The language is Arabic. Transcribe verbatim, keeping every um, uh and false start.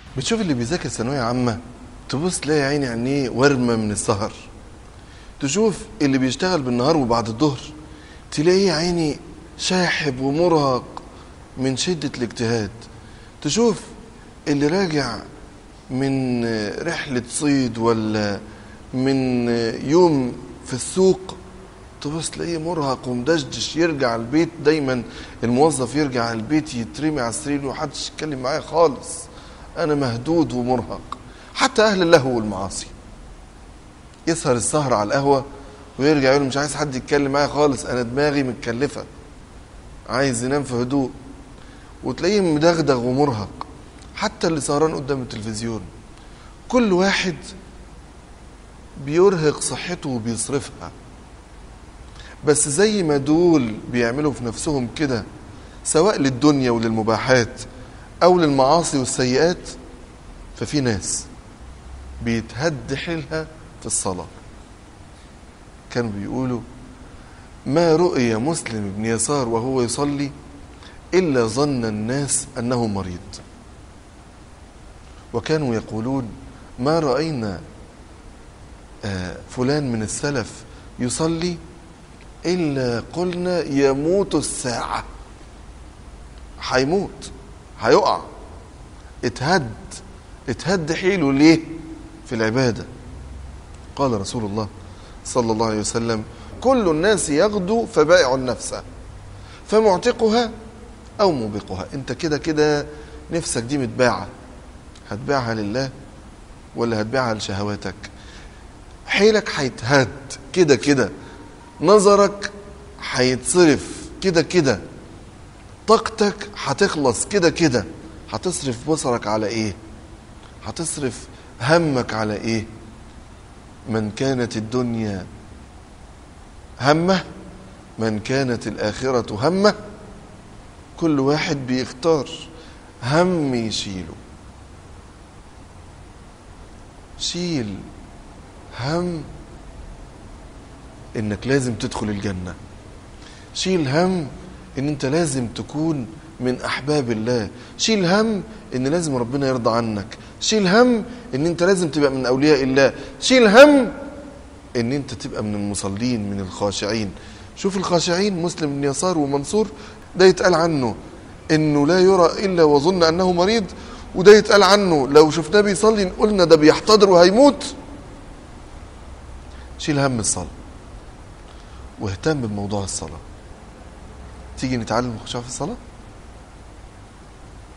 بتشوف اللي بيذاكر ثانويه عامه تبص تلاقي عيني عينيه ورمه من السهر. تشوف اللي بيشتغل بالنهار وبعد الظهر تلاقيه عيني شاحب ومرهق من شده الاجتهاد. تشوف اللي راجع من رحله صيد ولا من يوم في السوق تبص تلاقيه مرهق ومدشدش، يرجع البيت دايما الموظف يرجع البيت يترمي على السرير ومحدش يتكلم معاه خالص، انا مهدود ومرهق. حتى اهل اللهو والمعاصي يسهر السهر على القهوه ويرجع يقول مش عايز حد يتكلم معايا خالص، انا دماغي متكلفه، عايز ينام في هدوء، وتلاقيه مدغدغ ومرهق. حتى اللي سهران قدام التلفزيون، كل واحد بيرهق صحته وبيصرفها. بس زي ما دول بيعملوا في نفسهم كده سواء للدنيا وللمباحات او للمعاصي والسيئات، ففي ناس بيتهد حيلها في الصلاة. كانوا بيقولوا ما رؤي مسلم بن يسار وهو يصلي إلا ظن الناس أنه مريض. وكانوا يقولون ما رأينا فلان من السلف يصلي إلا قلنا يموت الساعة، هيموت هيقع، اتهد اتهد حيله ليه؟ في العبادة. قال رسول الله صلى الله عليه وسلم كل الناس يغدو فبائع النفس فمعتقها أو موبقها. انت كده كده نفسك دي متباعة، هتبيعها لله ولا هتبيعها لشهواتك؟ حيلك هيتهد كده كده، نظرك هيتصرف كده كده، طاقتك هتخلص كده كده. هتصرف بصرك على ايه؟ هتصرف همك على ايه؟ من كانت الدنيا همه من كانت الآخرة همه. كل واحد بيختار هم يشيله. شيل هم انك لازم تدخل الجنة، شيل هم ان انت لازم تكون من احباب الله، شيل هم ان لازم ربنا يرضى عنك، شيل هم ان انت لازم تبقى من اولياء الله، شيل هم ان انت تبقى من المصلين من الخاشعين. شوف الخاشعين مسلم بن يسار ومنصور، ده يتقال عنه انه لا يرى الا وظن انه مريض، وده يتقال عنه لو شفناه بيصلي قلنا ده بيحتضر وهيموت. شيل هم الصلاة واهتم بموضوع الصلاة. تيجي نتعلم الخشوع في الصلاة.